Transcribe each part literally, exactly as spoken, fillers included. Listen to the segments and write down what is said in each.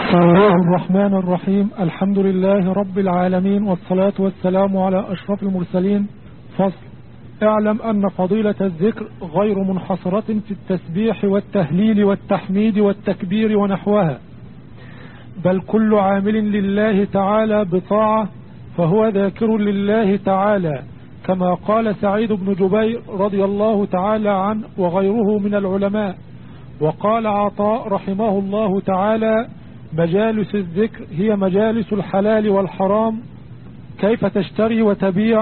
بسم الله الرحمن الرحيم. الحمد لله رب العالمين، والصلاة والسلام على أشرف المرسلين. فصل: اعلم أن فضيلة الذكر غير منحصرة في التسبيح والتهليل والتحميد والتكبير ونحوها، بل كل عامل لله تعالى بطاعة فهو ذاكر لله تعالى، كما قال سعيد بن جبير رضي الله تعالى عنه وغيره من العلماء. وقال عطاء رحمه الله تعالى: مجالس الذكر هي مجالس الحلال والحرام، كيف تشتري وتبيع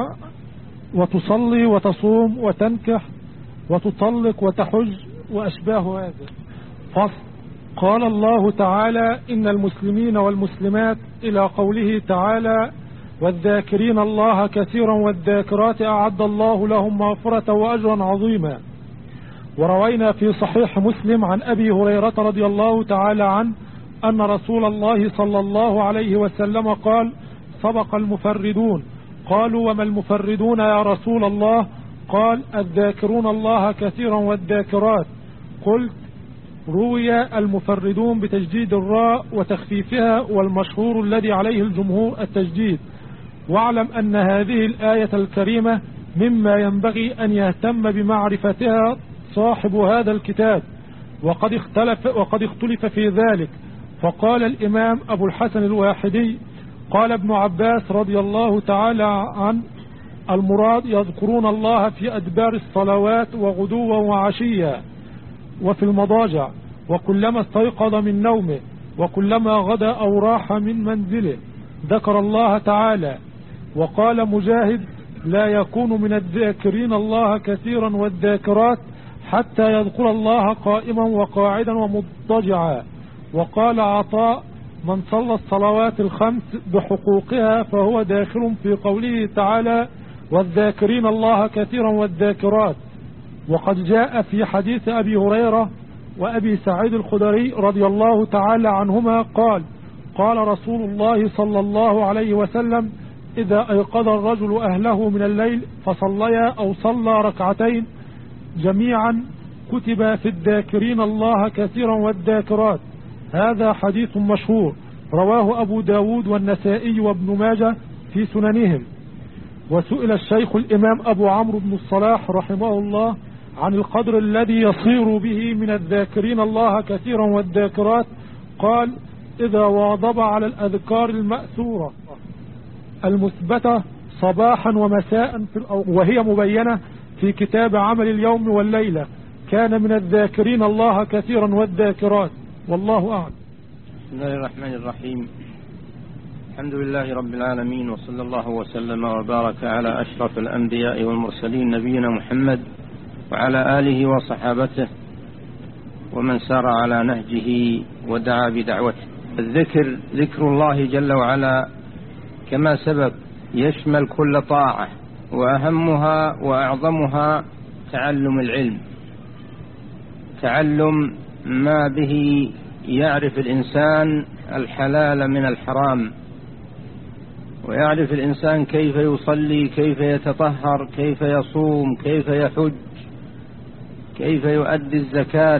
وتصلي وتصوم وتنكح وتطلق وتحج وأشباه هذا. فصل: قال الله تعالى: إن المسلمين والمسلمات، إلى قوله تعالى: والذاكرين الله كثيرا والذاكرات أعد الله لهم مغفرة وأجرا عظيما. وروينا في صحيح مسلم عن أبي هريرة رضي الله تعالى عنه أن رسول الله صلى الله عليه وسلم قال: سبق المفردون. قالوا: وما المفردون يا رسول الله؟ قال: الذاكرون الله كثيرا والذاكرات. قلت: روي المفردون بتجديد الراء وتخفيفها، والمشهور الذي عليه الجمهور التجديد. واعلم أن هذه الآية الكريمة مما ينبغي أن يهتم بمعرفتها صاحب هذا الكتاب، وقد اختلف, وقد اختلف في ذلك. فقال الإمام أبو الحسن الواحدي: قال ابن عباس رضي الله تعالى عنه: المراد يذكرون الله في أدبار الصلوات وغدوا وعشيا وفي المضاجع، وكلما استيقظ من نومه، وكلما غدا أو راح من منزله ذكر الله تعالى. وقال مجاهد: لا يكون من الذاكرين الله كثيرا والذاكرات حتى يذكر الله قائما وقاعدا ومضطجعا. وقال عطاء: من صلى الصلوات الخمس بحقوقها فهو داخل في قوله تعالى: والذاكرين الله كثيرا والذاكرات. وقد جاء في حديث أبي هريرة وأبي سعيد الخدري رضي الله تعالى عنهما قال: قال رسول الله صلى الله عليه وسلم: إذا أيقظ الرجل أهله من الليل فصليا أو صلى ركعتين جميعا كتب في الذاكرين الله كثيرا والذاكرات. هذا حديث مشهور رواه أبو داود والنسائي وابن ماجه في سننهم. وسئل الشيخ الإمام أبو عمرو بن الصلاح رحمه الله عن القدر الذي يصير به من الذاكرين الله كثيرا والذاكرات، قال: إذا واظب على الأذكار المأثورة المثبتة صباحا ومساء في الأوقات، وهي مبينة في كتاب عمل اليوم والليلة، كان من الذاكرين الله كثيرا والذاكرات. والله أعلم. بسم الله الرحمن الرحيم. الحمد لله رب العالمين، وصلى الله وسلم وبارك على أشرف الأنبياء والمرسلين نبينا محمد وعلى آله وصحابته ومن سار على نهجه ودعا بدعوته. الذكر ذكر الله جل وعلا كما سبق يشمل كل طاعة، وأهمها وأعظمها تعلم العلم، تعلم ما به يعرف الإنسان الحلال من الحرام، ويعرف الإنسان كيف يصلي، كيف يتطهر، كيف يصوم، كيف يحج، كيف يؤدي الزكاة.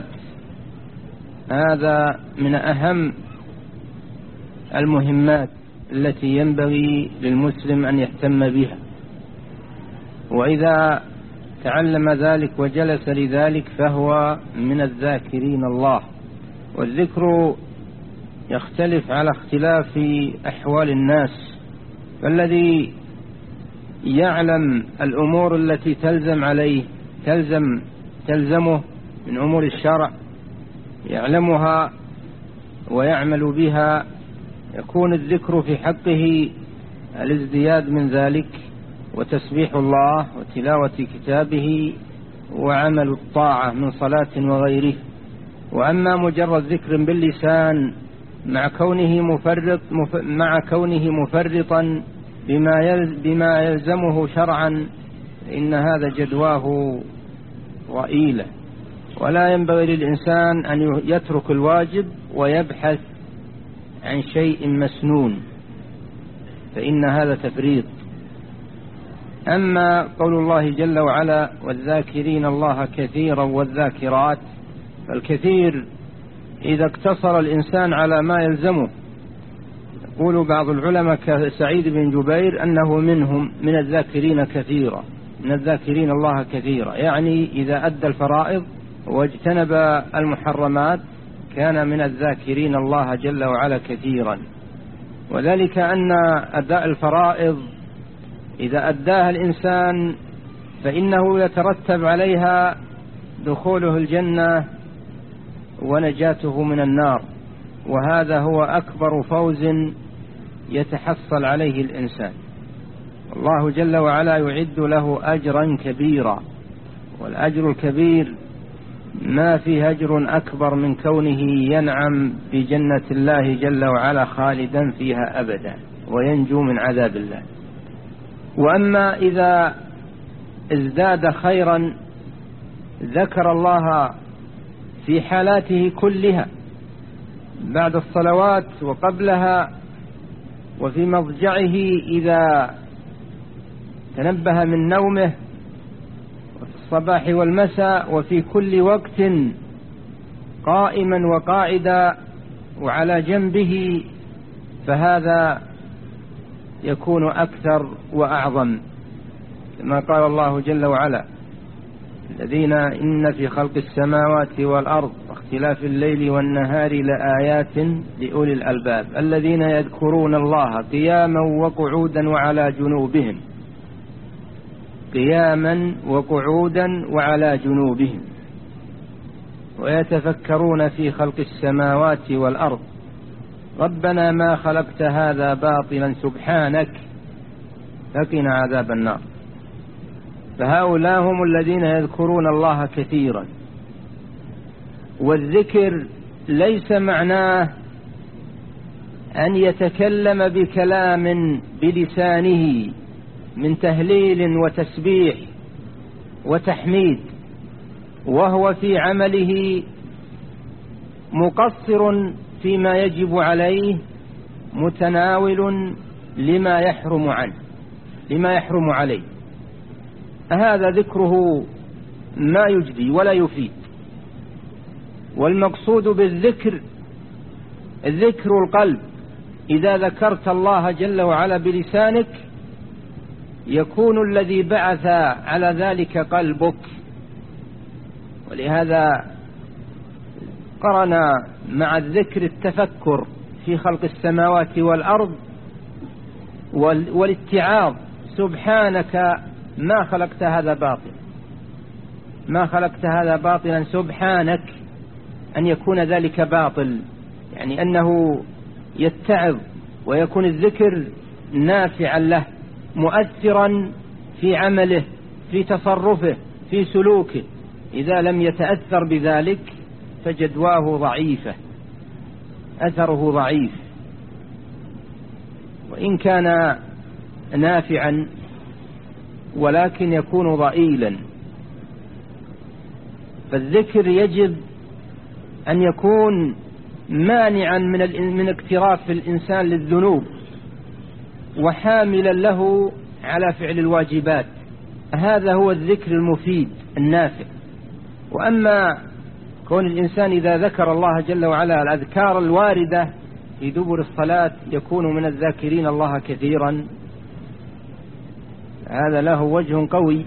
هذا من أهم المهمات التي ينبغي للمسلم أن يهتم بها. وإذا تعلم ذلك وجلس لذلك فهو من الذاكرين الله. والذكر يختلف على اختلاف أحوال الناس، فالذي يعلم الأمور التي تلزم عليه تلزم تلزمه من أمور الشرع يعلمها ويعمل بها، يكون الذكر في حقه الازدياد من ذلك، وتسبيح الله وتلاوة كتابه وعمل الطاعة من صلاة وغيره. وأما مجرد ذكر باللسان مع كونه مفرط مع كونه مفرطا بما بما يلزمه شرعا، إن هذا جدواه ضئيلة. ولا ينبغي للإنسان أن يترك الواجب ويبحث عن شيء مسنون، فإن هذا تفريط. أما قول الله جل وعلا: والذاكرين الله كثيرا والذاكرات، فالكثير إذا اقتصر الإنسان على ما يلزمه. يقول بعض العلماء كسعيد بن جبير أنه منهم من الذاكرين كثيرا، من الذاكرين الله كثيرا، يعني إذا أدى الفرائض واجتنب المحرمات كان من الذاكرين الله جل وعلا كثيرا. وذلك أن أداء الفرائض إذا أداها الإنسان فإنه يترتب عليها دخوله الجنة ونجاته من النار، وهذا هو أكبر فوز يتحصل عليه الإنسان. الله جل وعلا يعد له أجرا كبيرا، والأجر الكبير ما فيه أجر أكبر من كونه ينعم بجنة الله جل وعلا خالدا فيها أبدا وينجو من عذاب الله. وأما إذا ازداد خيرا ذكر الله في حالاته كلها بعد الصلوات وقبلها، وفي مضجعه إذا تنبه من نومه، وفي الصباح والمساء، وفي كل وقت قائما وقاعدا وعلى جنبه، فهذا يكون أكثر وأعظم، كما قال الله جل وعلا: الذين إن في خلق السماوات والأرض واختلاف الليل والنهار لآيات لأولي الألباب الذين يذكرون الله قياما وقعودا وعلى جنوبهم قياما وقعودا وعلى جنوبهم ويتفكرون في خلق السماوات والأرض ربنا ما خلقت هذا باطلا سبحانك فقنا عذاب النار. فهؤلاء هم الذين يذكرون الله كثيرا. والذكر ليس معناه أن يتكلم بكلام بلسانه من تهليل وتسبيح وتحميد وهو في عمله مقصر فيما يجب عليه متناول لما يحرم عنه لما يحرم عليه. هذا ذكره ما يجدي ولا يفيد. والمقصود بالذكر ذكر القلب. إذا ذكرت الله جل وعلا بلسانك يكون الذي بعث على ذلك قلبك. ولهذا قرن مع الذكر التفكر في خلق السماوات والأرض والاتعاظ: سبحانك ما خلقت هذا باطلا ما خلقت هذا باطلا سبحانك، أن يكون ذلك باطل، يعني أنه يتعظ ويكون الذكر نافعا له مؤثرا في عمله في تصرفه في سلوكه. إذا لم يتأثر بذلك فجدواه ضعيفة، أثره ضعيف. وإن كان نافعا ولكن يكون ضئيلا. فالذكر يجب أن يكون مانعا من من اقتراف الإنسان للذنوب وحاملا له على فعل الواجبات. هذا هو الذكر المفيد النافع. وأما كون الإنسان إذا ذكر الله جل وعلا الأذكار الواردة في دبر الصلاة يكون من الذاكرين الله كثيرا، هذا له وجه قوي.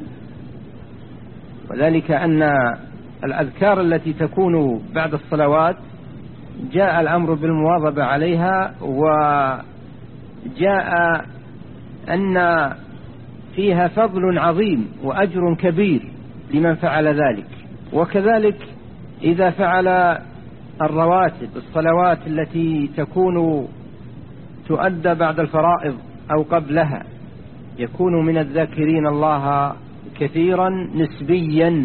وذلك أن الأذكار التي تكون بعد الصلوات جاء الأمر بالمواظبة عليها، وجاء أن فيها فضل عظيم وأجر كبير لمن فعل ذلك. وكذلك إذا فعل الرواتب الصلوات التي تكون تؤدى بعد الفرائض أو قبلها يكون من الذاكرين الله كثيرا نسبيا.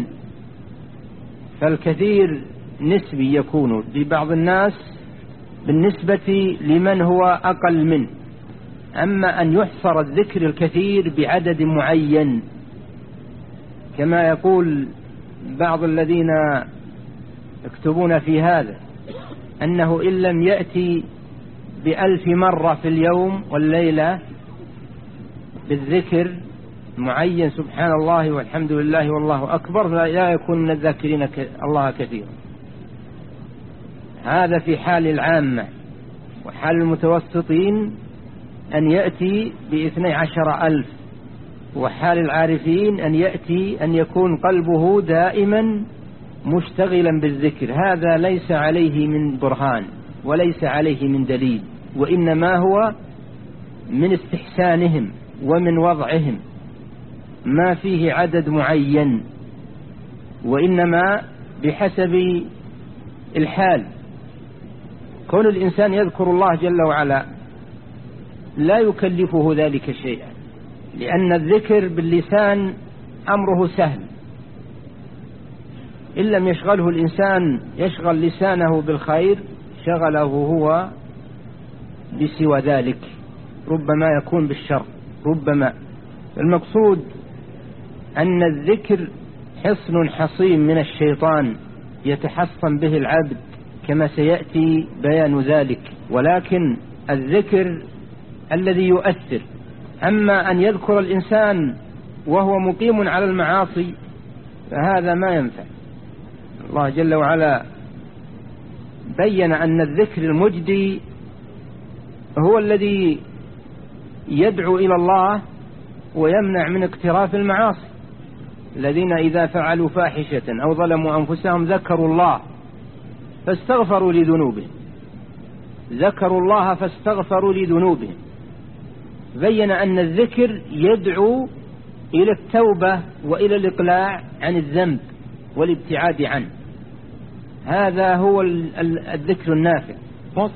فالكثير نسبي يكون لبعض الناس بالنسبة لمن هو أقل منه. أما أن يحصر الذكر الكثير بعدد معين كما يقول بعض الذين يكتبون في هذا أنه إن لم يأتي بألف مرة في اليوم والليلة بالذكر معين سبحان الله والحمد لله والله أكبر لا يكون من الذاكرين الله كثيرا. هذا في حال العامة. وحال المتوسطين أن يأتي باثني عشر ألف، وحال العارفين أن يأتي أن يكون قلبه دائما مشتغلا بالذكر. هذا ليس عليه من برهان وليس عليه من دليل، وإنما هو من استحسانهم ومن وضعهم، ما فيه عدد معين، وإنما بحسب الحال. كون الإنسان يذكر الله جل وعلا لا يكلفه ذلك شيئا، لأن الذكر باللسان أمره سهل. إن لم يشغله الإنسان يشغل لسانه بالخير شغله هو بسوى ذلك، ربما يكون بالشر ربما. المقصود أن الذكر حصن حصين من الشيطان يتحصن به العبد كما سيأتي بيان ذلك، ولكن الذكر الذي يؤثر. أما أن يذكر الإنسان وهو مقيم على المعاصي فهذا ما ينفع. الله جل وعلا بين أن الذكر المجدي هو الذي يدعو إلى الله ويمنع من اقتراف المعاصي. الذين إذا فعلوا فاحشة أو ظلموا أنفسهم ذكروا الله فاستغفروا لذنوبهم ذكروا الله فاستغفروا لذنوبهم. بين أن الذكر يدعو إلى التوبة وإلى الإقلاع عن الذنب والابتعاد عنه. هذا هو الذكر النافع. فصل.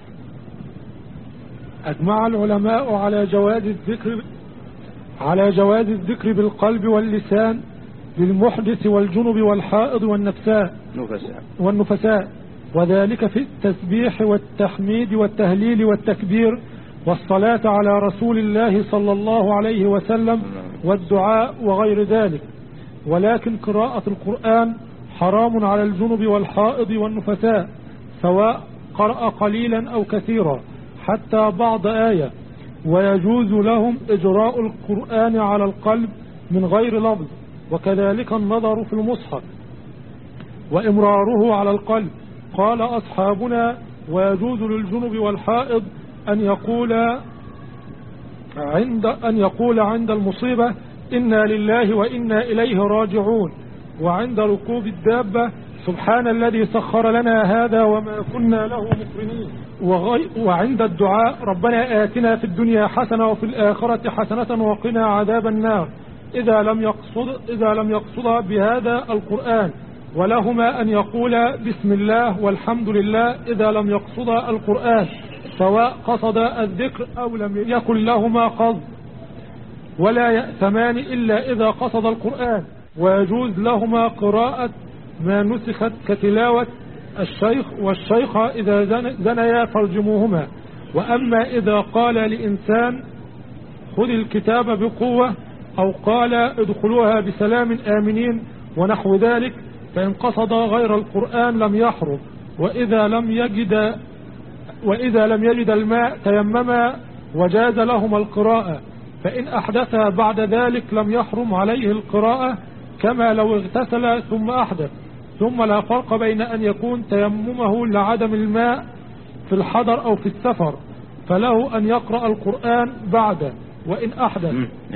أجمع العلماء على جواز الذكر على جواز الذكر بالقلب واللسان للمحدث والجنب والحائض والنفساء نفساء والنفساء، وذلك في التسبيح والتحميد والتهليل والتكبير والصلاة على رسول الله صلى الله عليه وسلم والدعاء وغير ذلك. ولكن قراءة القرآن حرام على الجنب والحائض والنفساء سواء قرأ قليلا أو كثيرا حتى بعض آية، ويجوز لهم إجراء القرآن على القلب من غير لفظ، وكذلك النظر في المصحف وإمراره على القلب. قال أصحابنا: ويجوز للجنب والحائض أن يقول عند أن يقول عند المصيبة إنا لله وإنا إليه راجعون، وعند ركوب الدابة سبحان الذي سخر لنا هذا وما كنا له مقرنين، وعند الدعاء ربنا آتنا في الدنيا حسنة وفي الآخرة حسنة وقنا عذاب النار، إذا لم يقصد إذا لم يقصد بهذا القرآن. ولهما أن يقول بسم الله والحمد لله إذا لم يقصد القرآن، سواء قصد الذكر أو لم يكن لهما قصد، ولا يأثمان إلا إذا قصد القرآن. ويجوز لهما قراءة ما نسخت كتلاوة الشيخ والشيخة إذا زنيا فارجموهما. وأما إذا قال لإنسان خذ الكتاب بقوة أو قال ادخلوها بسلام آمنين ونحو ذلك فإن قصد غير القرآن لم يحرم. وإذا لم يجد وإذا لم يجد الماء تيمما وجاز لهما القراءة، فإن أحدث بعد ذلك لم يحرم عليه القراءة كما لو اغتسل ثم أحدث. ثم لا فرق بين أن يكون تيممه لعدم الماء في الحضر أو في السفر، فله أن يقرأ القرآن بعده وإن أحدث.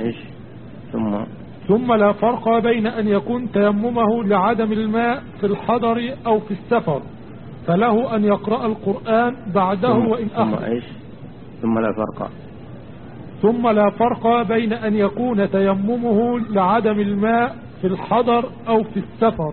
ثم ثم لا فرق بين أن يكون تيممه لعدم الماء في الحضر أو في السفر، فله أن يقرأ القرآن بعده وإن أحدث. ثم لا فرق ثم لا فرق بين أن يكون تيممه لعدم الماء في الحضر أو في السفر،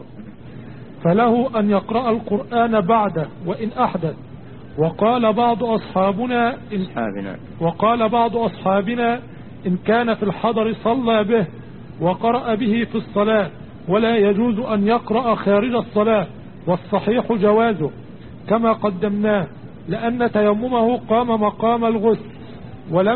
فله أن يقرأ القرآن بعده وإن أحدث. وقال بعض أصحابنا إن وقال بعض أصحابنا إن كان في الحضر صلى به وقرأ به في الصلاة، ولا يجوز أن يقرأ خارج الصلاة، والصحيح جوازه كما قدمناه، لأن تيممه قام مقام الغسل. ولم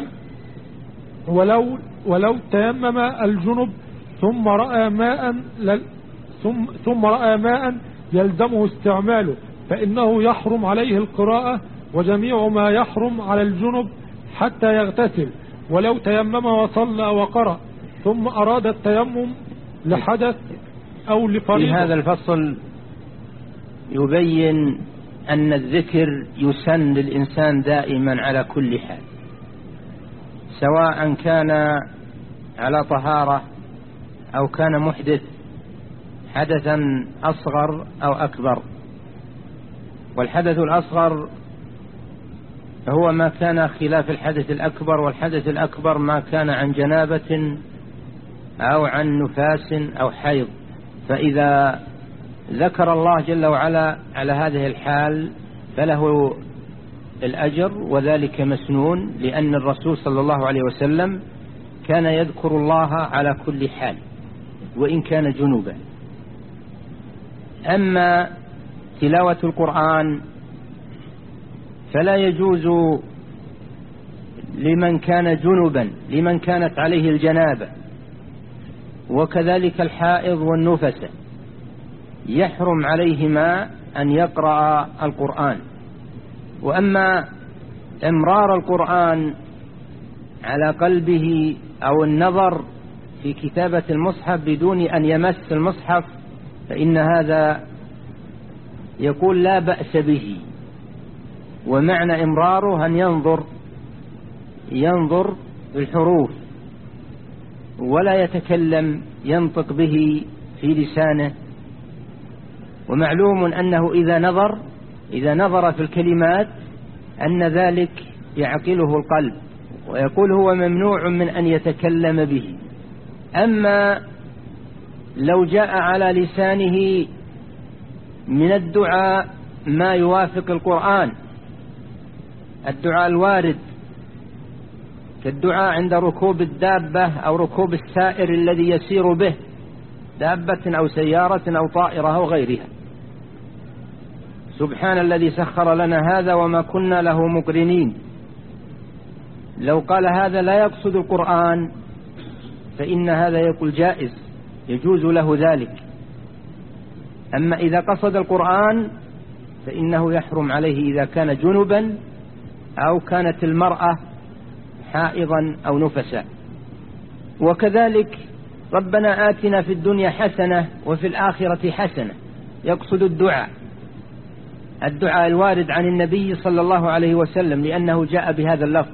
ولو ولو تيمم الجنب ثم رأى ماء ثم, ثم رأى ماء يلزمه استعماله فإنه يحرم عليه القراءة، وجميع ما يحرم على الجنب حتى يغتسل. ولو تيمم وصلى وقرأ ثم أراد التيمم لحدث أو لفريضة. في هذا الفصل يبين أن الذكر يسن للإنسان دائما على كل حال، سواء كان على طهارة أو كان محدث حدثا أصغر أو أكبر. والحدث الأصغر هو ما كان خلاف الحدث الأكبر، والحدث الأكبر ما كان عن جنابة أو عن نفاس أو حيض. فإذا ذكر الله جل وعلا على هذه الحال فله الأجر، وذلك مسنون، لأن الرسول صلى الله عليه وسلم كان يذكر الله على كل حال وإن كان جنوبا. أما تلاوة القرآن فلا يجوز لمن كان جنبا، لمن كانت عليه الجنابة، وكذلك الحائض والنفس يحرم عليهما أن يقرأ القرآن. وأما إمرار القرآن على قلبه أو النظر في كتابة المصحف بدون أن يمس المصحف فإن هذا يقول لا بأس به. ومعنى إمراره أن ينظر ينظر بالحروف ولا يتكلم، ينطق به في لسانه. ومعلوم أنه إذا نظر إذا نظر في الكلمات أن ذلك يعقله القلب، ويقول هو ممنوع من أن يتكلم به. أما لو جاء على لسانه من الدعاء ما يوافق القرآن، الدعاء الوارد كالدعاء عند ركوب الدابة أو ركوب السائر الذي يسير به، دابة أو سيارة أو طائرة أو غيرها، سبحان الذي سخر لنا هذا وما كنا له مقرنين. لو قال هذا لا يقصد القرآن فإن هذا يقول جائز، يجوز له ذلك. أما إذا قصد القرآن فإنه يحرم عليه إذا كان جنبا أو كانت المرأة حائضا أو نفسا. وكذلك ربنا آتنا في الدنيا حسنة وفي الآخرة حسنة، يقصد الدعاء الدعاء الوارد عن النبي صلى الله عليه وسلم لأنه جاء بهذا اللفظ.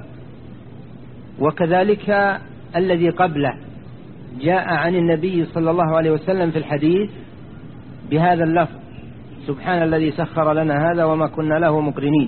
وكذلك الذي قبله جاء عن النبي صلى الله عليه وسلم في الحديث بهذا اللفظ، سبحان الذي سخر لنا هذا وما كنا له مقرنين.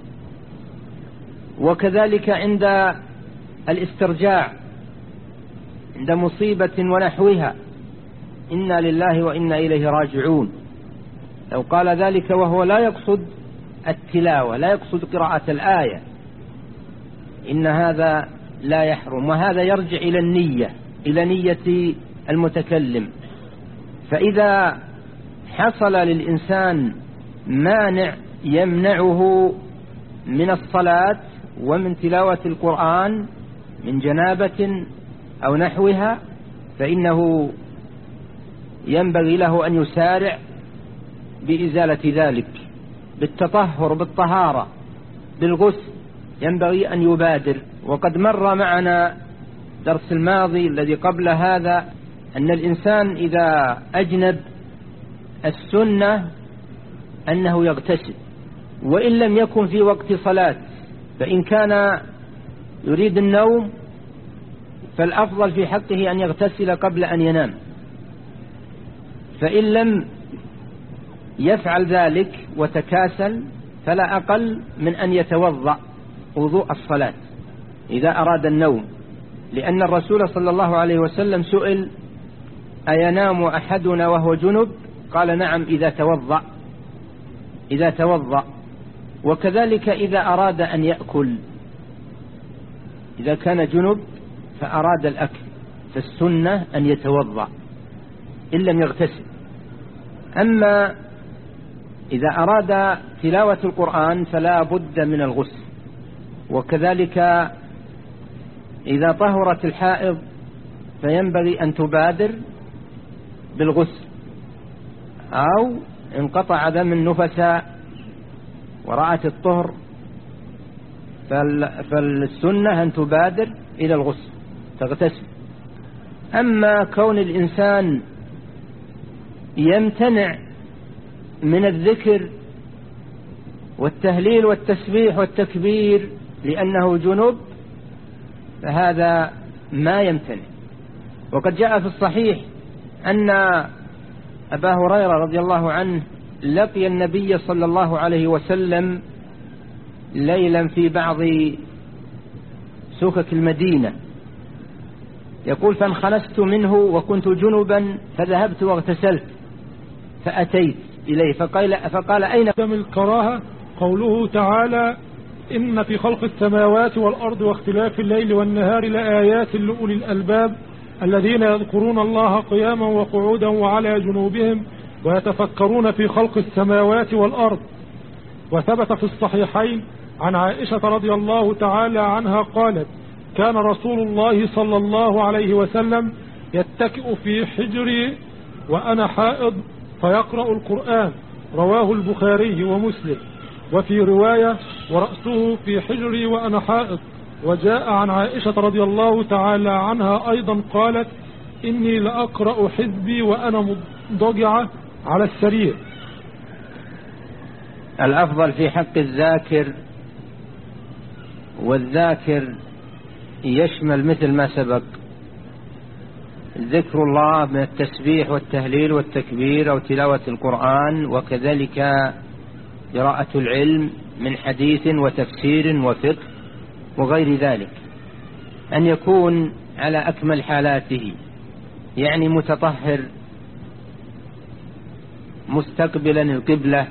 وكذلك عند الاسترجاع، عند مصيبة ونحوها، إنا لله وإنا إليه راجعون، لو قال ذلك وهو لا يقصد التلاوة، لا يقصد قراءة الآية، إن هذا لا يحرم. وهذا يرجع إلى النية، إلى نية المتكلم. فإذا حصل للإنسان مانع يمنعه من الصلاة ومن تلاوة القرآن من جنابة أو نحوها فإنه ينبغي له أن يسارع بإزالة ذلك بالتطهر بالطهارة بالغسل، ينبغي أن يبادر. وقد مر معنا درس الماضي الذي قبل هذا أن الإنسان إذا أجنب السنة أنه يغتسل، وإن لم يكن في وقت صلاة، فإن كان يريد النوم فالأفضل في حقه أن يغتسل قبل أن ينام، فإن لم يفعل ذلك وتكاسل فلا أقل من أن يتوضأ وضوء الصلاة إذا أراد النوم، لأن الرسول صلى الله عليه وسلم سئل أينام أحدنا وهو جنب؟ قال نعم إذا توضأ إذا توضأ. وكذلك إذا أراد أن يأكل، إذا كان جنب فأراد الأكل فالسنة أن يتوضأ إن لم يغتسل. أما إذا أراد تلاوة القرآن فلا بد من الغسل. وكذلك إذا طهرت الحائض فينبغي أن تبادر بالغسل، أو انقطع دم النفس ورأت الطهر فالسنة أن تبادر إلى الغسل تغتسل. أما كون الإنسان يمتنع من الذكر والتهليل والتسبيح والتكبير لأنه جنب فهذا ما يمتنع. وقد جاء في الصحيح أن أبا هريرة رضي الله عنه لقي النبي صلى الله عليه وسلم ليلا في بعض سكك المدينة، يقول فانخنست منه وكنت جنبا فذهبت واغتسلت فأتيت إليه فقال, فقال أين من الكراهة قوله تعالى إن في خلق السماوات والأرض واختلاف الليل والنهار لآيات لأولي الألباب الذين يذكرون الله قياما وقعودا وعلى جنوبهم ويتفكرون في خلق السماوات والأرض. وثبت في الصحيحين عن عائشة رضي الله تعالى عنها قالت كان رسول الله صلى الله عليه وسلم يتكئ في حجري وأنا حائض فيقرأ القرآن، رواه البخاري ومسلم. وفي رواية ورأسه في حجري وأنا حائض. وجاء عن عائشة رضي الله تعالى عنها أيضا قالت إني لأقرأ حزبي وأنا مضجعة على السرير. الأفضل في حق الذاكر، والذاكر يشمل مثل ما سبق ذكر الله من التسبيح والتهليل والتكبير أو تلاوة القرآن، وكذلك قراءة العلم من حديث وتفسير وفقه وغير ذلك، أن يكون على أكمل حالاته، يعني متطهر مستقبلا القبلة،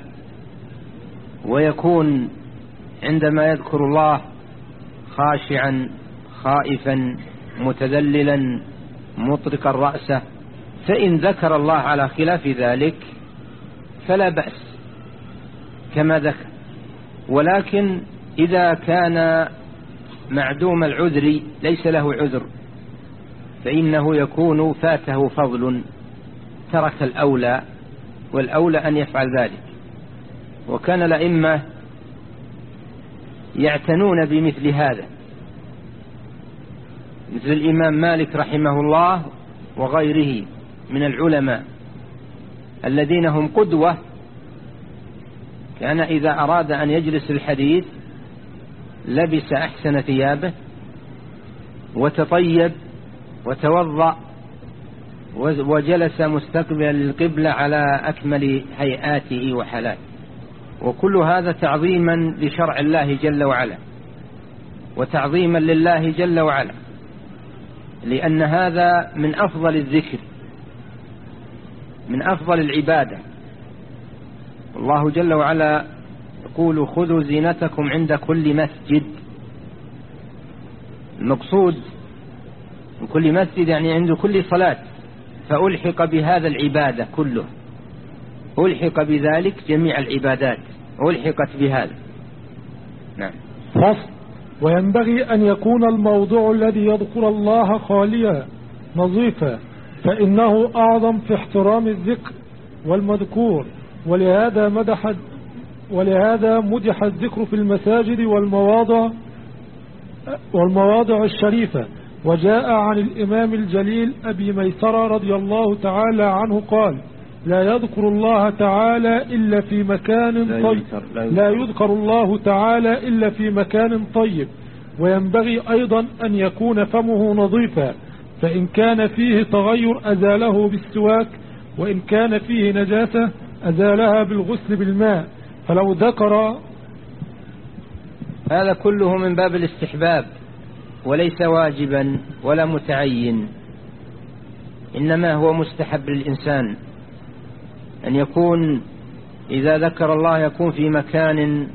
ويكون عندما يذكر الله خاشعا خائفا متذللا مطرقا رأسه. فإن ذكر الله على خلاف ذلك فلا بأس كما ذكر، ولكن إذا كان معدوم العذر ليس له عذر فإنه يكون فاته فضل ترك الأولى، والأولى أن يفعل ذلك. وكان الأئمة يعتنون بمثل هذا، مثل الإمام مالك رحمه الله وغيره من العلماء الذين هم قدوة. كان إذا أراد أن يجلس الحديث لبس أحسن ثيابه وتطيب وتوضأ وجلس مستقبلا للقبلة على أكمل هيئاته وحالاته، وكل هذا تعظيما لشرع الله جل وعلا وتعظيما لله جل وعلا، لأن هذا من أفضل الذكر من أفضل العبادة. الله جل وعلا يقول خذوا زينتكم عند كل مسجد. المقصود من كل مسجد يعني عند كل صلاة، فألحق بهذا العبادة كله، ألحق بذلك جميع العبادات ألحقت بهذا. نعم. فصل. وينبغي أن يكون الموضوع الذي يذكر الله خاليا نظيفا، فإنه أعظم في احترام الذكر والمذكور، ولهذا مدح ولهذا مدح الذكر في المساجد والمواضع والمواضع الشريفة. وجاء عن الإمام الجليل أبي ميسرة رضي الله تعالى عنه قال لا يذكر الله تعالى إلا في مكان طيب لا يذكر الله تعالى إلا في مكان طيب. وينبغي أيضا أن يكون فمه نظيفا، فإن كان فيه تغير أزاله بالسواك، وإن كان فيه نجاسة أزالها بالغسل بالماء. فلو ذكر هذا كله من باب الاستحباب وليس واجبا ولا متعين، إنما هو مستحب للإنسان أن يكون إذا ذكر الله يكون في مكان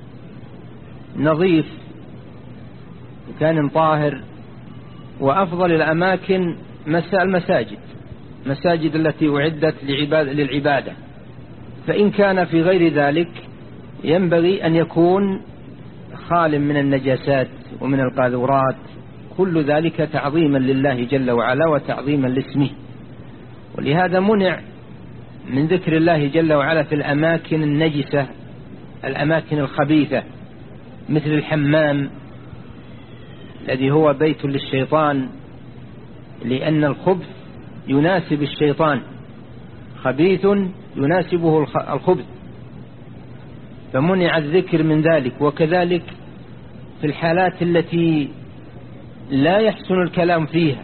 نظيف، مكان طاهر. وأفضل الأماكن المساجد مساجد التي أعدت للعبادة. فإن كان في غير ذلك ينبغي أن يكون خال من النجاسات ومن القاذورات، كل ذلك تعظيما لله جل وعلا وتعظيما لاسمه. ولهذا منع من ذكر الله جل وعلا في الأماكن النجسة، الأماكن الخبيثة، مثل الحمام الذي هو بيت للشيطان، لأن الخبث يناسب الشيطان، خبيث يناسبه الخبث. فمنع الذكر من ذلك. وكذلك في الحالات التي لا يحسن الكلام فيها،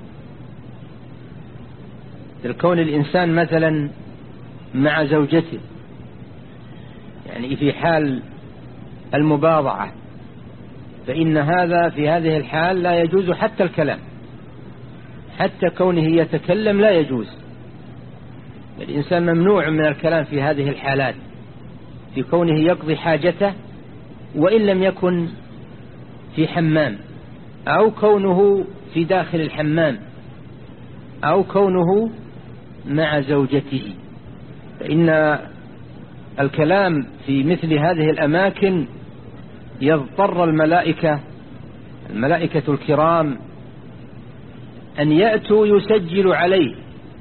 الكون الإنسان مثلا مع زوجته، يعني في حال المباضعة، فإن هذا في هذه الحال لا يجوز حتى الكلام، حتى كونه يتكلم لا يجوز. الإنسان ممنوع من الكلام في هذه الحالات، في كونه يقضي حاجته وإن لم يكن في حمام، أو كونه في داخل الحمام، أو كونه مع زوجته. فإن الكلام في مثل هذه الأماكن يضطر الملائكة الملائكة الكرام أن يأتوا يسجلوا عليه،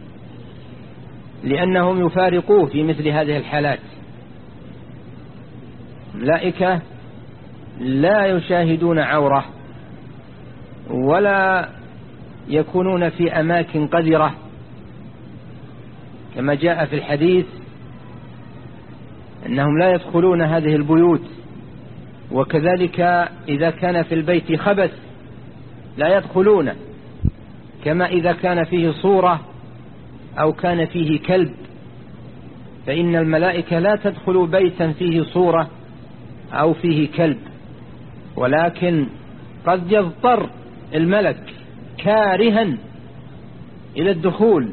لأنهم يفارقوه في مثل هذه الحالات. الملائكة لا يشاهدون عورة ولا يكونون في أماكن قذرة، كما جاء في الحديث أنهم لا يدخلون هذه البيوت. وكذلك إذا كان في البيت خبث لا يدخلونه، كما إذا كان فيه صورة أو كان فيه كلب، فإن الملائكة لا تدخل بيتا فيه صورة أو فيه كلب، ولكن قد يضطر الملك كارها إلى الدخول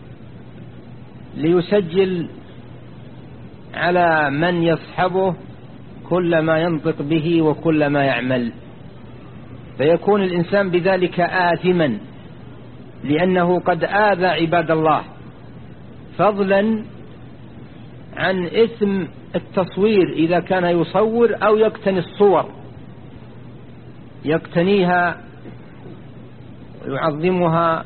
ليسجل على من يصحبه كل ما ينطق به وكل ما يعمل، فيكون الإنسان بذلك آثما، لأنه قد آذى عباد الله، فضلا عن إثم التصوير إذا كان يصور أو يقتني الصور، يقتنيها ويعظمها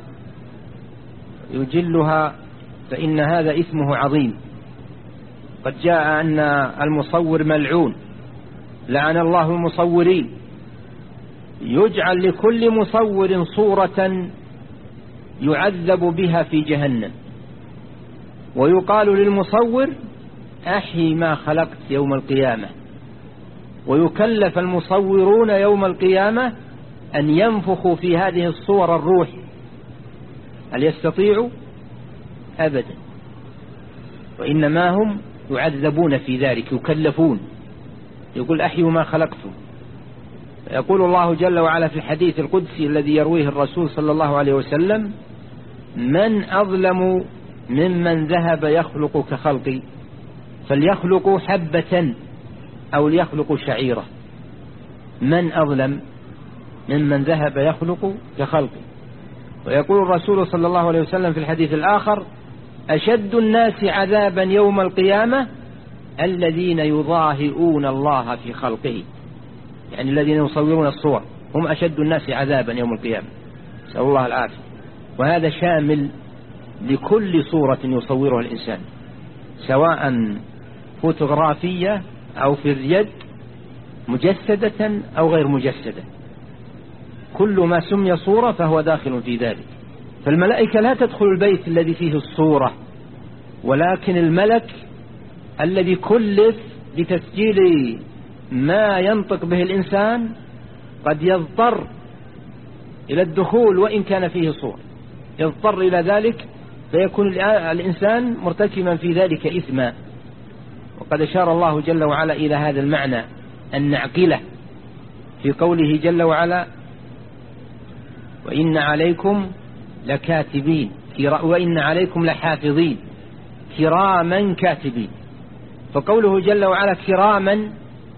يجلها، فإن هذا إثمه عظيم. قد جاء أن المصور ملعون، لعن الله المصورين، يجعل لكل مصور صورة يعذب بها في جهنم، ويقال للمصور أحي ما خلقت يوم القيامة، ويكلف المصورون يوم القيامة أن ينفخوا في هذه الصور الروح. هل يستطيعوا؟ أبدا، وإنما هم يعذبون في ذلك، يكلفون. يقول أحيوا ما خلقتم. يقول الله جل وعلا في الحديث القدسي الذي يرويه الرسول صلى الله عليه وسلم: من أظلم ممن ذهب يخلق كخلقي، فليخلقوا حبة أو ليخلقوا شعيرة. من أظلم ممن ذهب يخلق كخلقي. ويقول الرسول صلى الله عليه وسلم في الحديث الآخر: أشد الناس عذابا يوم القيامة الذين يضاهئون الله في خلقه، يعني الذين يصورون الصور هم أشد الناس عذابا يوم القيامة، نسأل الله العافية. وهذا شامل لكل صورة يصورها الإنسان، سواء فوتوغرافية أو في اليد مجسدة أو غير مجسدة، كل ما سمي صورة فهو داخل في ذلك. فالملائكة لا تدخل البيت الذي فيه الصورة، ولكن الملك الذي كلف بتسجيل ما ينطق به الإنسان قد يضطر إلى الدخول وإن كان فيه صورة، يضطر إلى ذلك، فيكون الإنسان مرتكبا في ذلك إثما. وقد أشار الله جل وعلا إلى هذا المعنى النعقلة في قوله جل وعلا: وإن عليكم لكاتبين وإن عليكم لحافظين كراما كاتبين. فقوله جل وعلا كراما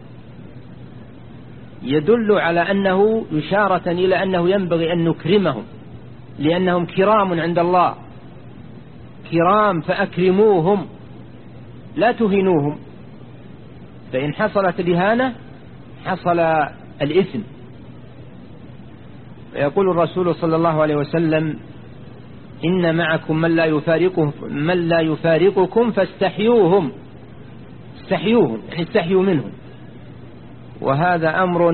يدل على أنه إشارة إلى أنه ينبغي أن نكرمهم، لأنهم كرام عند الله، كرام فأكرموهم لا تهينوهم، فإن حصلت الإهانة حصل الإثم. ويقول الرسول صلى الله عليه وسلم: إن معكم من لا يفارقكم من لا يفارقكم فاستحيوهم، استحيوهم يعني استحيوا منهم. وهذا أمر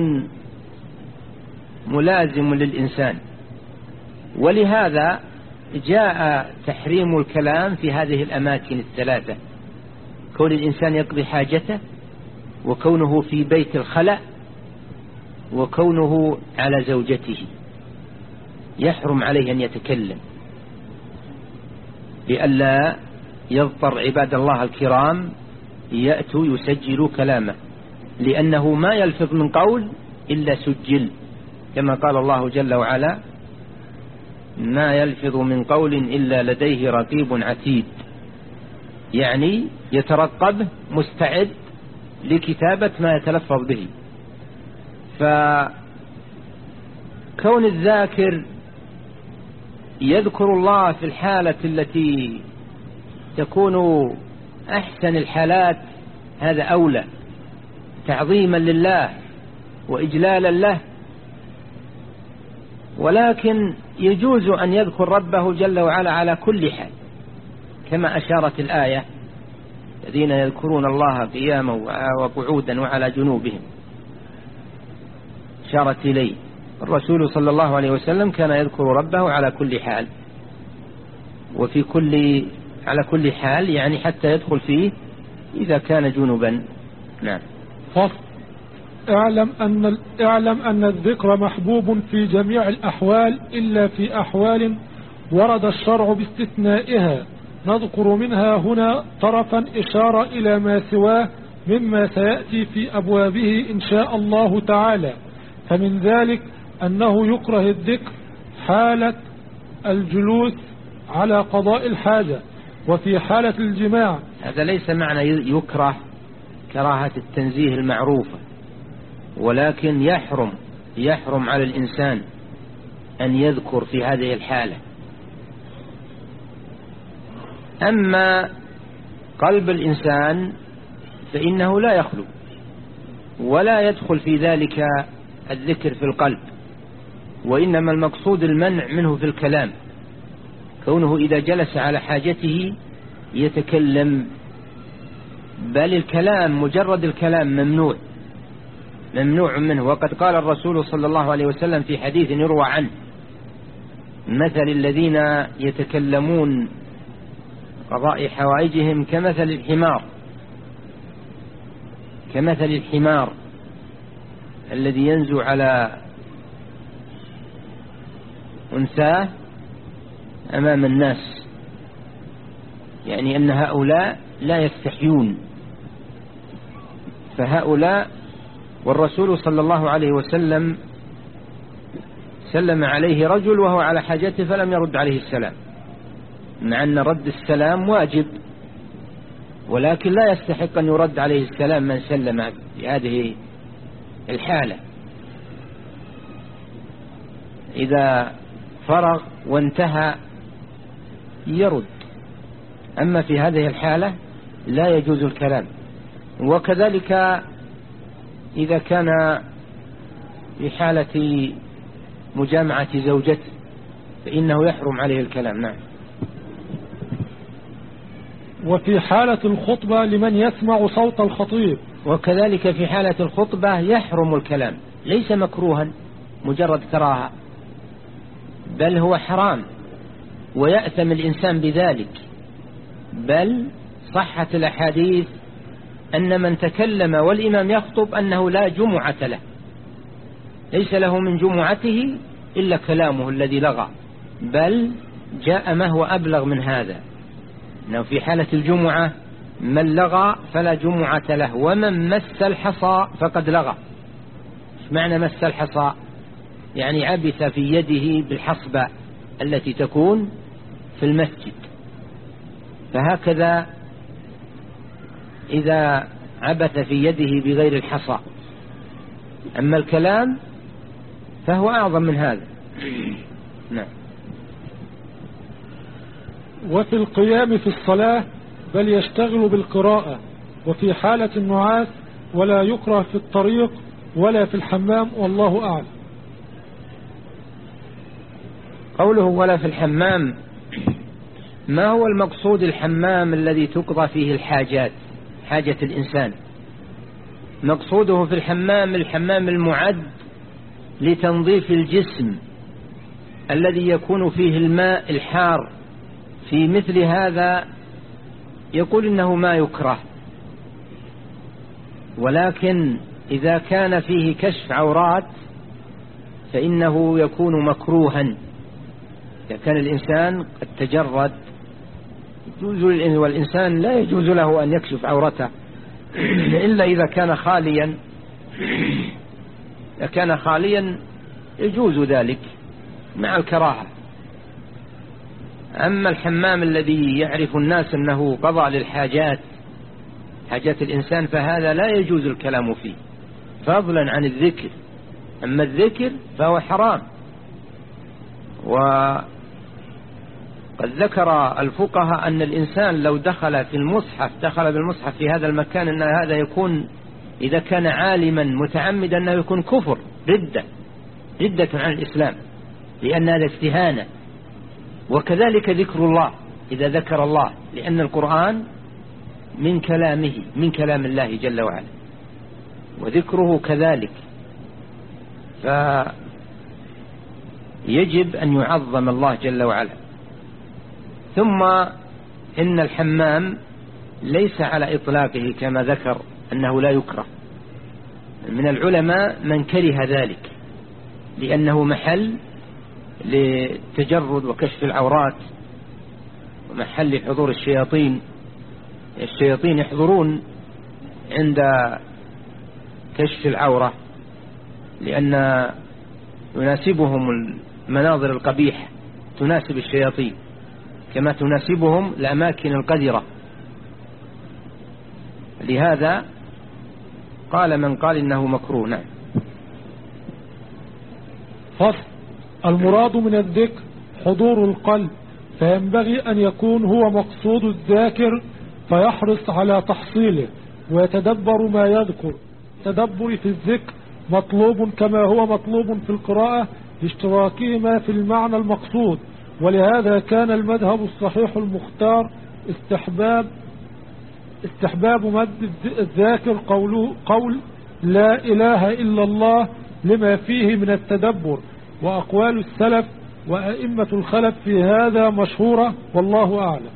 ملازم للإنسان، ولهذا جاء تحريم الكلام في هذه الأماكن الثلاثة: كون الإنسان يقضي حاجته وكونه في بيت الخلأ وكونه على زوجته يحرم عليه أن يتكلم لئلا يضطر عباد الله الكرام يأتوا يسجلوا كلامه، لأنه ما يلفظ من قول إلا سجل، كما قال الله جل وعلا: ما يلفظ من قول إلا لديه رقيب عتيد، يعني يترقب مستعد لكتابة ما يتلفظ به. فكون الذاكر يذكر الله في الحالة التي تكون أحسن الحالات هذا أولى، تعظيما لله وإجلالا له، ولكن يجوز أن يذكر ربه جل وعلا على كل حال، كما أشارت الآية: الذين يذكرون الله قياما وقعودا وعلى جنوبهم. أشارت إليه الرسول صلى الله عليه وسلم كان يذكر ربه على كل حال، وفي كل على كل حال يعني حتى يدخل فيه إذا كان جنبا. نعم. فصل: اعلم أن اعلم أن الذكر محبوب في جميع الأحوال إلا في أحوال ورد الشرع باستثنائها، نذكر منها هنا طرفا إشارة إلى ما سواه مما سيأتي في أبوابه إن شاء الله تعالى. فمن ذلك أنه يكره الذكر حالة الجلوس على قضاء الحاجة وفي حالة الجماع. هذا ليس معنى يكره كراهة التنزيه المعروفة، ولكن يحرم يحرم على الإنسان أن يذكر في هذه الحالة. أما قلب الإنسان فإنه لا يخلو ولا يدخل في ذلك الذكر في القلب، وإنما المقصود المنع منه في الكلام، كونه إذا جلس على حاجته يتكلم، بل الكلام مجرد الكلام ممنوع ممنوع منه. وقد قال الرسول صلى الله عليه وسلم في حديث يروى عنه: مثل الذين يتكلمون قضاء حوائجهم كمثل الحمار كمثل الحمار الذي ينزو على أنثاه أمام الناس، يعني أن هؤلاء لا يستحيون. فهؤلاء والرسول صلى الله عليه وسلم سلم عليه رجل وهو على حاجته فلم يرد عليه السلام، مع أن رد السلام واجب، ولكن لا يستحق أن يرد عليه السلام من سلم بهذه الحالة. إذا فرغ وانتهى يرد، أما في هذه الحالة لا يجوز الكلام. وكذلك إذا كان في حالة مجامعة زوجته فإنه يحرم عليه الكلام. نعم. وفي حالة الخطبة لمن يسمع صوت الخطيب، وكذلك في حالة الخطبة يحرم الكلام، ليس مكروها مجرد كراهة، بل هو حرام ويأثم الإنسان بذلك. بل صحت الأحاديث أن من تكلم والإمام يخطب أنه لا جمعة له، ليس له من جمعته إلا كلامه الذي لغى، بل جاء ما هو أبلغ من هذا، أنه في حالة الجمعة من لغى فلا جمعة له، ومن مس الحصى فقد لغى. معنى مس الحصى يعني عبث في يده بالحصبة التي تكون في المسجد، فهكذا إذا عبث في يده بغير الحصى. أما الكلام فهو أعظم من هذا. نعم. وفي القيام في الصلاة بل يشتغل بالقراءة، وفي حالة النعاس، ولا يكره في الطريق ولا في الحمام، والله أعلم. قوله ولا في الحمام، ما هو المقصود الحمام الذي تقضى فيه الحاجات، حاجة الإنسان؟ مقصوده في الحمام الحمام المعد لتنظيف الجسم الذي يكون فيه الماء الحار. في مثل هذا يقول إنه ما يكره، ولكن إذا كان فيه كشف عورات فإنه يكون مكروها. إذا كان الإنسان قد تجرد يجوز، والإنسان لا يجوز له أن يكشف عورته إلا إذا كان خاليا. إذا كان خاليا يجوز ذلك مع الكراهة. أما الحمام الذي يعرف الناس أنه قضاء للحاجات، حاجات الإنسان، فهذا لا يجوز الكلام فيه فضلا عن الذكر. أما الذكر فهو حرام. وقد ذكر الفقهاء أن الإنسان لو دخل في المصحف دخل بالمصحف في هذا المكان أن هذا يكون، إذا كان عالما متعمدا، أنه يكون كفر، ردة ردة عن الإسلام، لأن هذا استهانة. وكذلك ذكر الله إذا ذكر الله، لأن القرآن من كلامه، من كلام الله جل وعلا، وذكره كذلك، فيجب أن يعظم الله جل وعلا. ثم إن الحمام ليس على إطلاقه كما ذكر أنه لا يكره. من العلماء من كره ذلك لأنه محل لتجرد وكشف العورات، ومحل حضور الشياطين. الشياطين يحضرون عند كشف العورة لأن يناسبهم المناظر القبيحة، تناسب الشياطين كما تناسبهم الأماكن القذرة. لهذا قال من قال إنه مكروه. نعم. فصل. المراد من الذكر حضور القلب، فينبغي أن يكون هو مقصود الذاكر فيحرص على تحصيله ويتدبر ما يذكر. التدبر في الذكر مطلوب كما هو مطلوب في القراءة لاشتراكهما في المعنى المقصود. ولهذا كان المذهب الصحيح المختار استحباب استحباب مد الذاكر قوله قول لا إله إلا الله لما فيه من التدبر. وأقوال السلف وأئمة الخلف في هذا مشهورة، والله أعلم.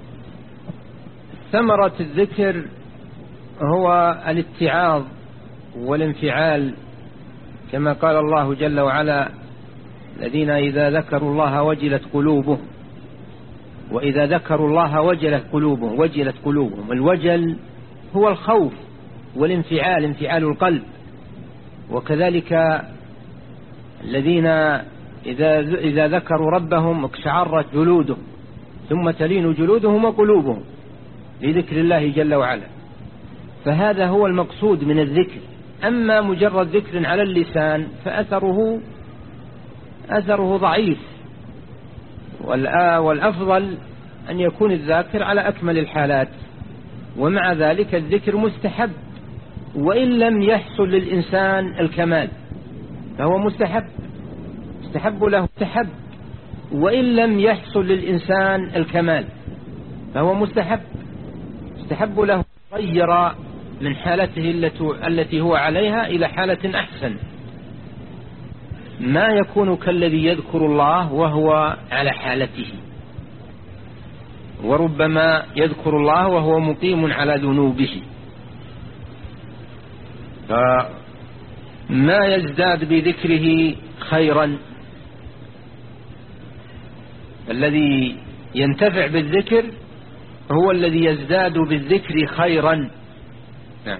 ثمرة الذكر هو الاتعاظ والانفعال، كما قال الله جل وعلا: الذين إذا ذكروا الله وجلت قلوبهم، وإذا ذكروا الله وجلت قلوبهم وجلت قلوبهم. الوجل هو الخوف والانفعال، انفعال القلب. وكذلك الذين إذا إذا ذكروا ربهم اقشعرت جلودهم ثم تلين جلودهم وقلوبهم لذكر الله جل وعلا. فهذا هو المقصود من الذكر. أما مجرد ذكر على اللسان فأثره أثره ضعيف، والأفضل أن يكون الذاكر على أكمل الحالات. ومع ذلك الذكر مستحب، وإن لم يحصل للإنسان الكمال فهو مستحب، مستحب له مستحب وإن لم يحصل للإنسان الكمال فهو مستحب، مستحب له غير من حالته التي هو عليها إلى حالة أحسن. ما يكون كالذي يذكر الله وهو على حالته، وربما يذكر الله وهو مقيم على ذنوبه، فما يزداد بذكره خيرا. الذي ينتفع بالذكر هو الذي يزداد بالذكر خيرا. نعم.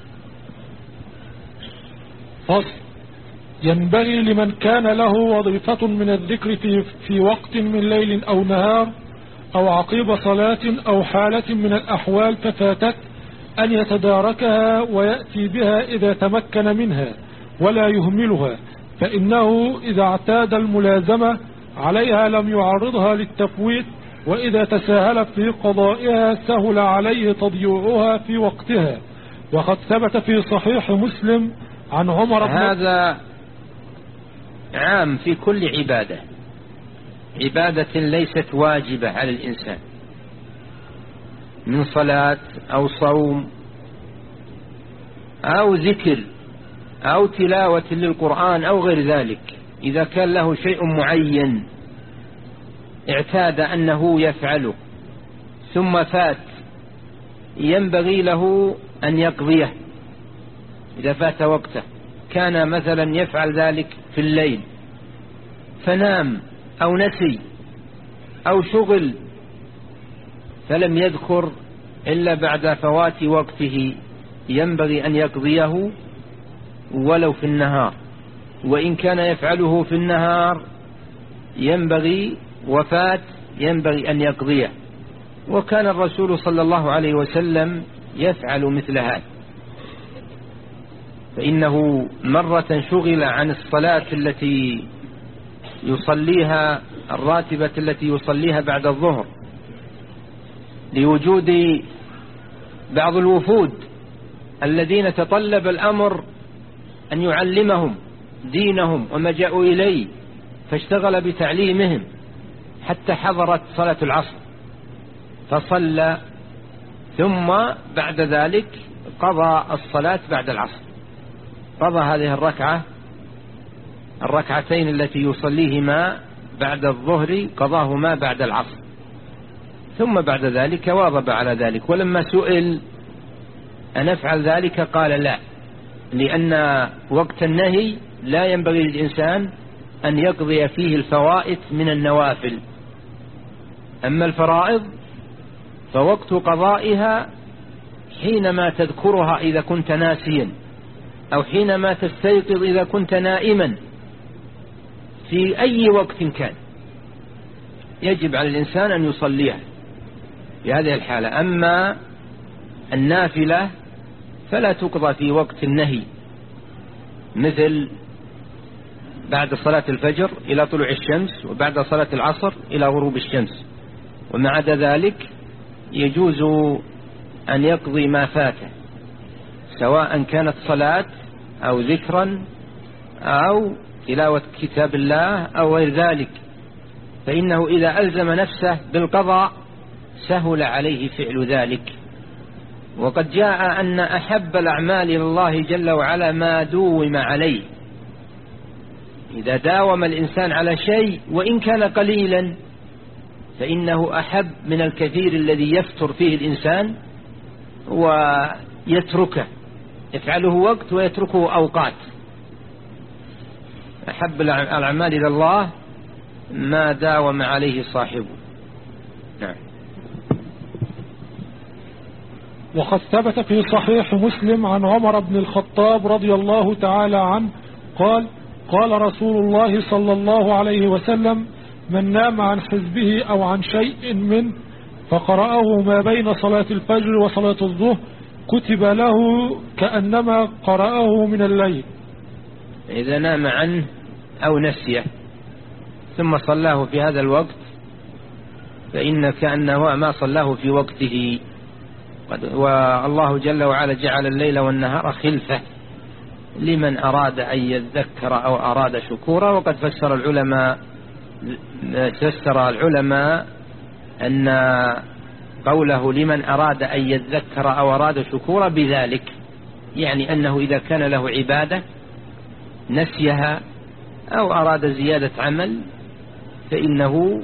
فصل. ينبغي لمن كان له وظيفة من الذكر في, في وقت من ليل أو نهار أو عقيب صلاة أو حالة من الأحوال ففاتت أن يتداركها ويأتي بها إذا تمكن منها ولا يهملها، فإنه إذا اعتاد الملازمة عليها لم يعرضها للتفويت، وإذا تساهل في قضائها سهل عليه تضييعها في وقتها. وقد ثبت في صحيح مسلم عن عمر بن هذا عام في كل عبادة، عبادة ليست واجبة على الإنسان من صلاة أو صوم أو ذكر أو تلاوة للقرآن أو غير ذلك. إذا كان له شيء معين اعتاد أنه يفعله ثم فات، ينبغي له أن يقضيه إذا فات وقته، كان مثلا يفعل ذلك في الليل فنام أو نسي أو شغل فلم يذكر إلا بعد فوات وقته، ينبغي أن يقضيه ولو في النهار، وإن كان يفعله في النهار ينبغي وفات ينبغي أن يقضيه. وكان الرسول صلى الله عليه وسلم يفعل مثل هذا، فإنه مرة شغل عن الصلاة التي يصليها الراتبة التي يصليها بعد الظهر لوجود بعض الوفود الذين تطلب الأمر أن يعلمهم دينهم وما جاءوا إليه، فاشتغل بتعليمهم حتى حضرت صلاة العصر فصلى، ثم بعد ذلك قضى الصلاة بعد العصر، قضى هذه الركعة الركعتين التي يصليهما بعد الظهر قضاهما بعد العصر، ثم بعد ذلك واظب على ذلك. ولما سئل أن أفعل ذلك قال لا، لأن وقت النهي لا ينبغي للإنسان أن يقضي فيه الفوائت من النوافل، أما الفرائض فوقت قضائها حينما تذكرها إذا كنت ناسيا، أو حينما تستيقظ إذا كنت نائما، في أي وقت كان يجب على الإنسان أن يصليها في هذه الحالة. أما النافلة فلا تقضى في وقت النهي، مثل بعد صلاة الفجر إلى طلوع الشمس، وبعد صلاة العصر إلى غروب الشمس، وما عدا ذلك يجوز أن يقضي ما فاته، سواء كانت صلاة أو ذكرا أو تلاوة كتاب الله أو غير ذلك، فإنه إذا ألزم نفسه بالقضاء سهل عليه فعل ذلك. وقد جاء أن أحب الأعمال إلى الله جل وعلا ما دوم عليه، إذا داوم الإنسان على شيء وإن كان قليلا فإنه أحب من الكثير الذي يفتر فيه الإنسان ويتركه، يفعله وقت ويتركه أوقات. أحب الأعمال إلى الله ما داوم عليه صاحبه. نعم. وقد ثبت في صحيح مسلم عن عمر بن الخطاب رضي الله تعالى عنه قال: قال رسول الله صلى الله عليه وسلم: من نام عن حزبه أو عن شيء منه فقرأه ما بين صلاة الفجر وصلاة الظهر كتب له كأنما قرأه من الليل. إذا نام عنه أو نسيه ثم صلاه في هذا الوقت فإن كأنه ما صلاه في وقته. والله جل وعلا جعل الليل والنهار خلفة لمن أراد أن يذكر أو أراد شكورا. وقد فسر العلماء فسر العلماء أن قوله لمن أراد أن يذكر أو أراد شكورا بذلك، يعني أنه إذا كان له عبادة نسيها أو أراد زيادة عمل فإنه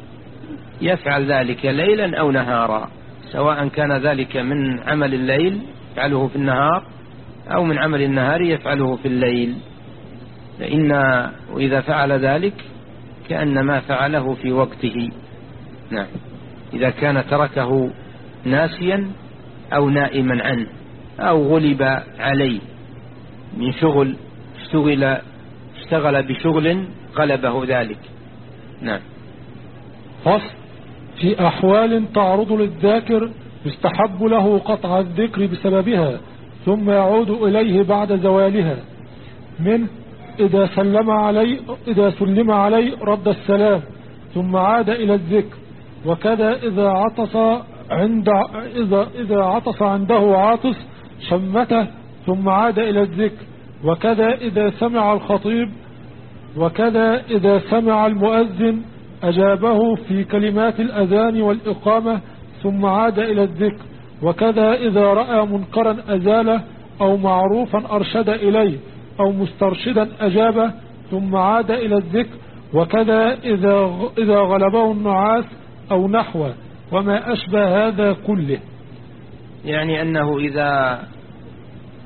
يفعل ذلك ليلا أو نهارا، سواء كان ذلك من عمل الليل يفعله في النهار أو من عمل النهار يفعله في الليل، فإن وإذا فعل ذلك كأنما فعله في وقته. نعم. إذا كان تركه ناسيا أو نائما عنه أو غلب عليه من شغل اشتغل اشتغل بشغل غلبه ذلك. نعم. فصل: في أحوال تعرض للذاكر يستحب له قطع الذكر بسببها ثم يعود إليه بعد زوالها، من إذا سلم عليه إذا سلم عليه رد السلام ثم عاد إلى الذكر، وكذا إذا عطس عند إذا إذا عطس عنده عاطس شمته ثم عاد إلى الذكر، وكذا إذا سمع الخطيب وكذا إذا سمع المؤذن أجابه في كلمات الأذان والإقامة ثم عاد إلى الذكر، وكذا إذا رأى منكرا أزاله أو معروفا أرشد إليه أو مسترشدا أجابه ثم عاد إلى الذكر، وكذا إذا إذا غلبه النعاس أو نحوه وما أشبه هذا كله. يعني أنه إذا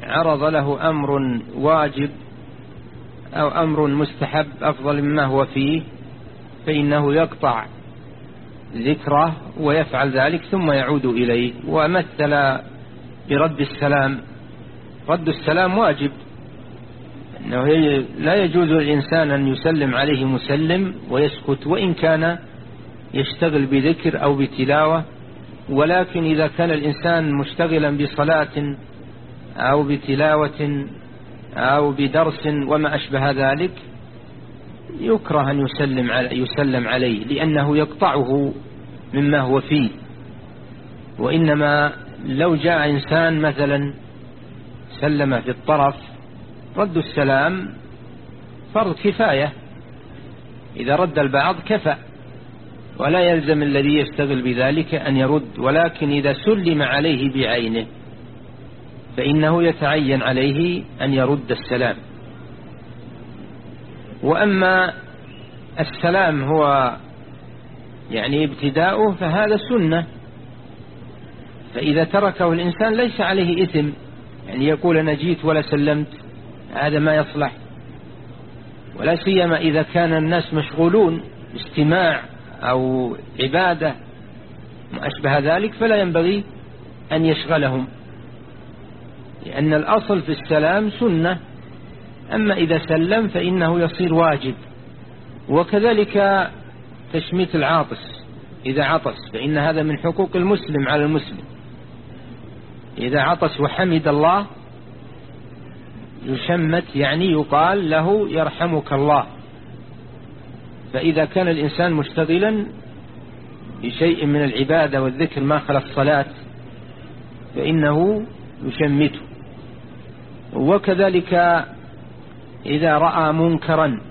عرض له أمر واجب أو أمر مستحب أفضل مما هو فيه فإنه يقطع ذكره ويفعل ذلك ثم يعود إليه. ومثل برد السلام، رد السلام واجب، أنه لا يجوز للإنسان أن يسلم عليه مسلم ويسكت وإن كان يشتغل بذكر أو بتلاوة، ولكن إذا كان الإنسان مشتغلا بصلاة أو بتلاوة أو بدرس وما أشبه ذلك يكره أن يسلم يسلم عليه لأنه يقطعه مما هو فيه. وإنما لو جاء إنسان مثلا سلم في الطرف رد السلام فرض كفاية، إذا رد البعض كفى ولا يلزم الذي يشتغل بذلك أن يرد، ولكن إذا سلم عليه بعينه فإنه يتعين عليه أن يرد السلام. وأما السلام هو يعني ابتداؤه فهذا سنة، فإذا تركه الإنسان ليس عليه إثم، يعني يقول أنا جيت ولا سلمت، هذا ما يصلح، ولا سيما إذا كان الناس مشغولون باستماع أو عبادة ما أشبه ذلك فلا ينبغي أن يشغلهم، لأن الأصل في السلام سنة، أما إذا سلم فإنه يصير واجب. وكذلك تشميت العاطس إذا عطس، فإن هذا من حقوق المسلم على المسلم، إذا عطس وحمد الله يشمت، يعني يقال له يرحمك الله. فإذا كان الإنسان مشتغلا بشيء من العبادة والذكر ما خلا الصلاة فإنه يشمته. وكذلك إذا رأى منكرا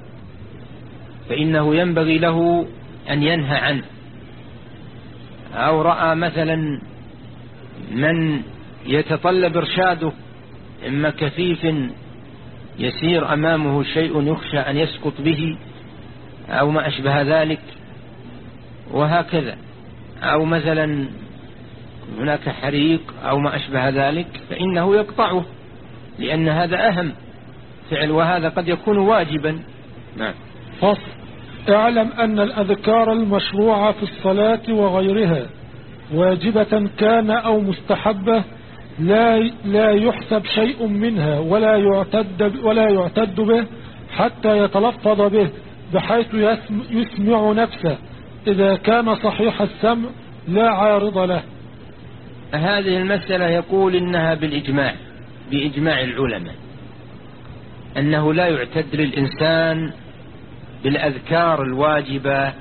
فإنه ينبغي له أن ينهى عنه، أو رأى مثلا من يتطلب إرشاده، إما كفيف يسير أمامه شيء يخشى أن يسقط به أو ما أشبه ذلك وهكذا، أو مثلا هناك حريق أو ما أشبه ذلك فإنه يقطعه، لأن هذا أهم فعل وهذا قد يكون واجبا. نعم. فصل: اعلم أن الأذكار المشروعة في الصلاة وغيرها واجبة كان أو مستحبة لا لا يحسب شيء منها ولا يعتد ولا يعتد به حتى يتلفظ به بحيث يسمع نفسه إذا كان صحيح السمع لا عارض له. هذه المسألة يقول إنها بالإجماع بإجماع العلماء أنه لا يعتد للإنسان بالأذكار الواجبة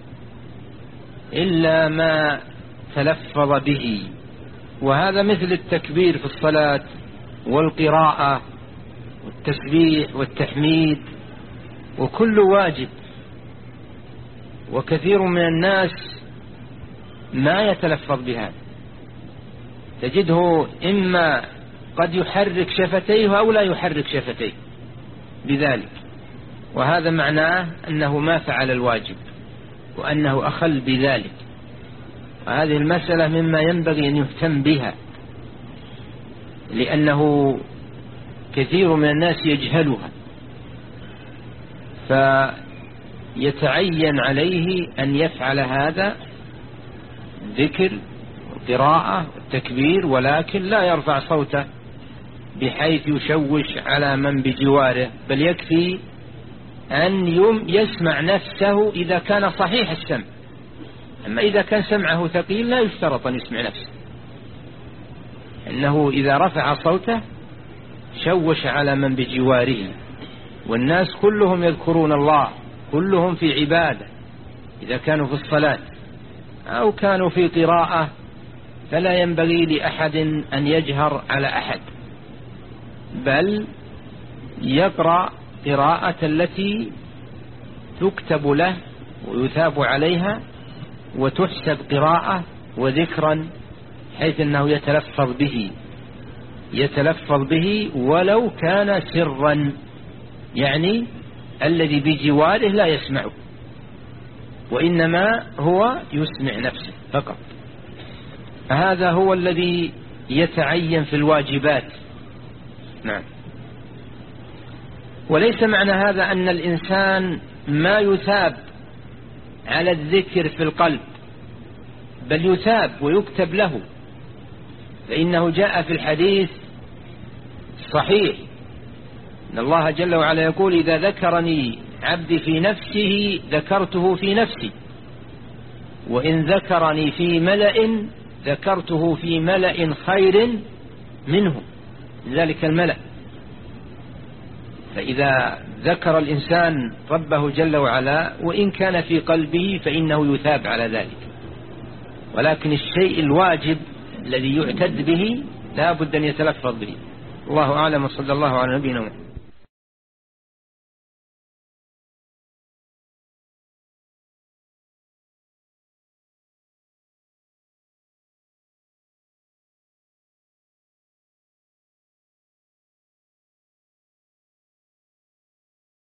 إلا ما تلفظ به، وهذا مثل التكبير في الصلاة والقراءة والتسبيح والتحميد، وكل واجب. وكثير من الناس ما يتلفظ بهذا، تجده إما قد يحرك شفتيه أو لا يحرك شفتيه بذلك، وهذا معناه أنه ما فعل الواجب وأنه أخل بذلك. وهذه المسألة مما ينبغي أن يهتم بها، لأنه كثير من الناس يجهلها، فيتعين عليه أن يفعل هذا ذكر قراءة التكبير، ولكن لا يرفع صوته بحيث يشوش على من بجواره، بل يكفي أن يسمع نفسه إذا كان صحيح السمع. أما إذا كان سمعه ثقيل لا يشترط أن يسمع نفسه، إنه إذا رفع صوته شوش على من بجواره، والناس كلهم يذكرون الله، كلهم في عبادة، إذا كانوا في الصلاة أو كانوا في قراءة فلا ينبغي لأحد أن يجهر على أحد، بل يقرأ قراءة التي تكتب له ويثاب عليها وتحسب قراءة وذكرا، حيث أنه يتلفظ به يتلفظ به ولو كان سرا، يعني الذي بجواره لا يسمعه، وإنما هو يسمع نفسه فقط. هذا هو الذي يتعين في الواجبات، نعم. وليس معنى هذا أن الإنسان ما يثاب على الذكر في القلب، بل يثاب ويكتب له، فإنه جاء في الحديث صحيح أن الله جل وعلا يقول: إذا ذكرني عبدي في نفسه ذكرته في نفسي، وإن ذكرني في ملأ ذكرته في ملأ خير منه ذلك الملأ. فإذا ذكر الإنسان ربه جل وعلا وإن كان في قلبه فإنه يثاب على ذلك، ولكن الشيء الواجب الذي يعتد به لا بد أن يتلفظ به. الله أعلم، وصلى الله على نبينا محمد.